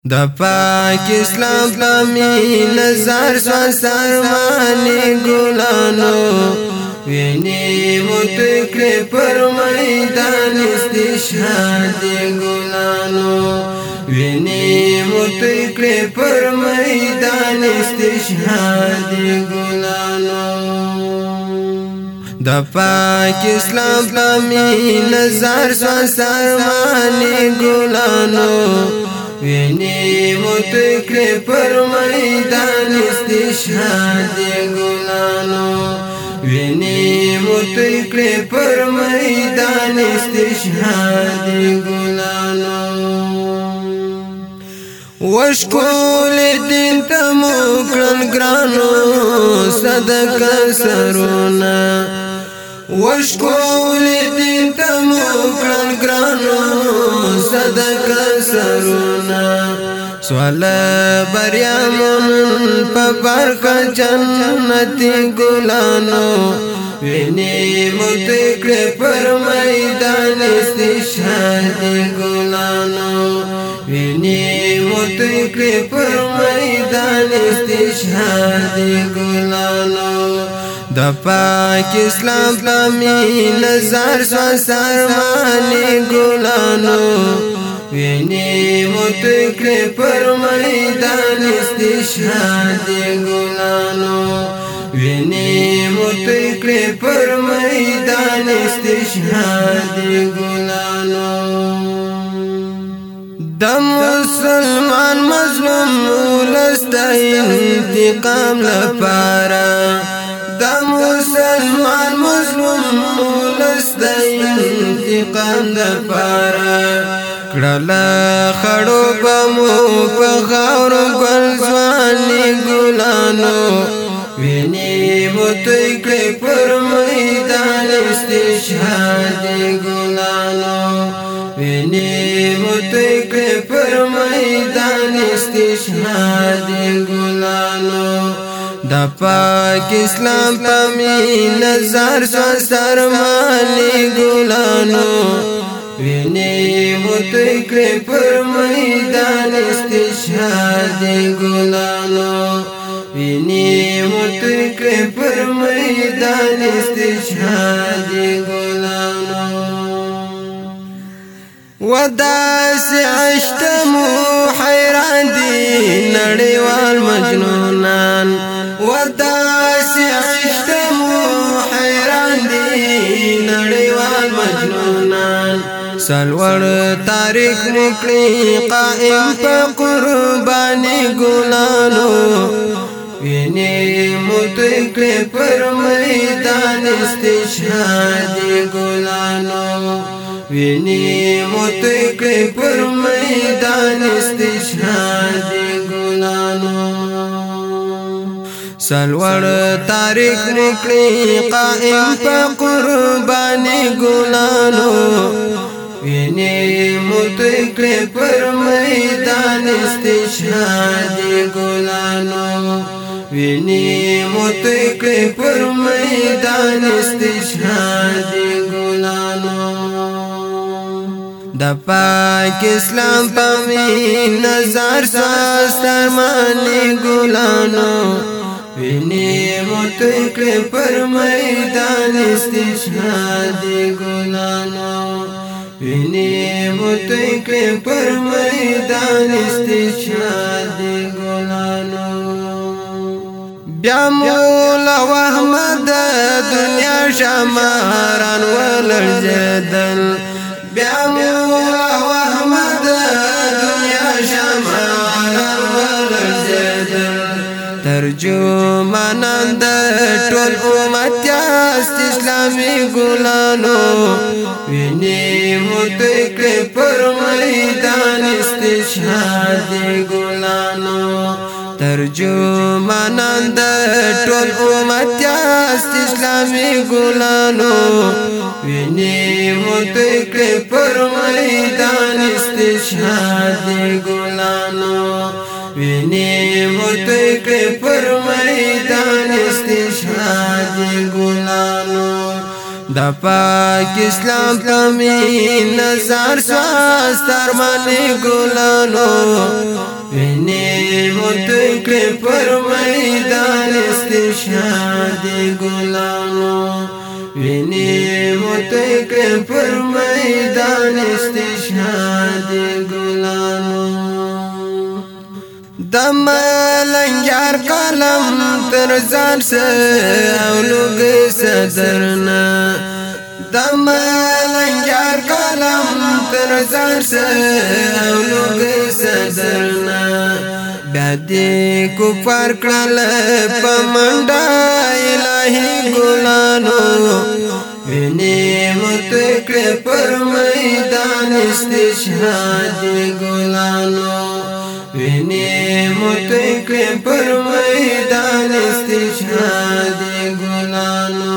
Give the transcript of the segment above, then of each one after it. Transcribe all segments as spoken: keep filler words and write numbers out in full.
دا پاک اسلام پامی نظر سو سرمانی گلانو وینی متکر پر میدان استشهاد گلانو وینی متکر پر میدان استشهاد گلانو دا پاک اسلام پامی نظر سو سرمانی گلانو وینی متکر پر میدان استشهاد گلانو وینی متکر پر میدان استشهاد گلانو وشکول دین تمو کرن گرانو صدق سرونا وشکول دین تمو کرن گرانو صدق سرونا سوال بریامون پا برخ جنتی گلانو وینی متکر پر میدان استشهاد گلانو وینی متکر پر میدان استشهاد گلانو دا پاک اسلام پامی نظر سو سرمانی گلانو وینی متکر پر میدان استشهاد گلانو وینی متکر پر میدان استشهاد گلانو دا مسلمان مظلوم ولستا انتقام لپارا دا مسلمان مظلوم ولستا انتقام لپارا کڑلا خڑو بمو پخاور گل زوانی گلانو وینی متکر پر میدان استشهاد گلانو وینی متکر پر میدان استشهاد گلانو دا پاک اسلام پامی نظر سو سرمانی گلانو وینی متکر پر میدان استشهاد گلانو وینی متکر پر میدان استشهاد گلانو وداس عشتمو حیران دی نړیوال مجنونان وداس عشتمو حیران دی نړیوال مجنونان سلور تاریخ مکړي قائم په قرباني ګلانو ویني متکر پر میدان استشهاد ګلانو ویني متکر پر میدان استشهاد ګلانو سلور تاریخ مکړي قائم په قرباني ګلانو وینی متکر پر میدان استشهاد گلانو وینی متکر پر میدان استشهاد گلانو دا پاک اسلام پامی نظر سو سرمانی گلانو وینی متکر پر میدان استشهاد گلانو وینی متکر پر میدان استشهاد گلانو بیا مولا وحمد دنیا شماران ولرزدل بیا مولا وحمد دنیا شماران ولرزدل ترجمانان د ټول امت یاست اسلامي ګلانو ویني متکر پر میدان استشهاد ګلانو ترجمانان د ټول امت یاست اسلامي ګلانو ویني متکر پر میدان استشهاد ګلانو وینی متکر پر میدان استشهاد گلانو دا پاک اسلام پمی نظر سواست ارمانی گلانو وینی متکلی پر میدان استشهاد گلانو وینی متکلی پر میدان استشهاد گلانو دا ملنگار قلم تر ځان سه او لوګي صدرنا دا ملنگار قلم تر ځان سه او لوګي صدرنا بیا دې کفر کړل په منډه الهي ګلانو ویني متکړه پر میدان استشهاد ګلانو ویني متکړه پر میدان استشهاد ګلانو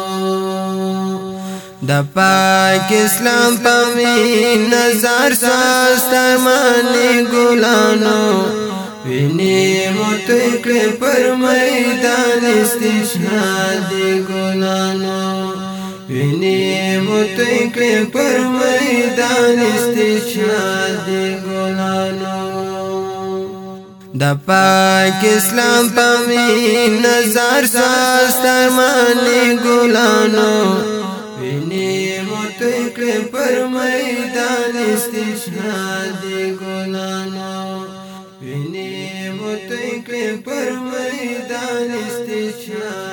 دا پاک اسلام پمی نظر سواست ارمانی گلانو ویني متکړه پر میدان استشهاد گلانو ویني متکړه پر میدان استشهاد گلانو دا پاک اسلام پمی نظر سواست ارمانی گلانو ویني متکړه پر میدان استشهاد گلانو ویني متکړه پر میدان استشهاد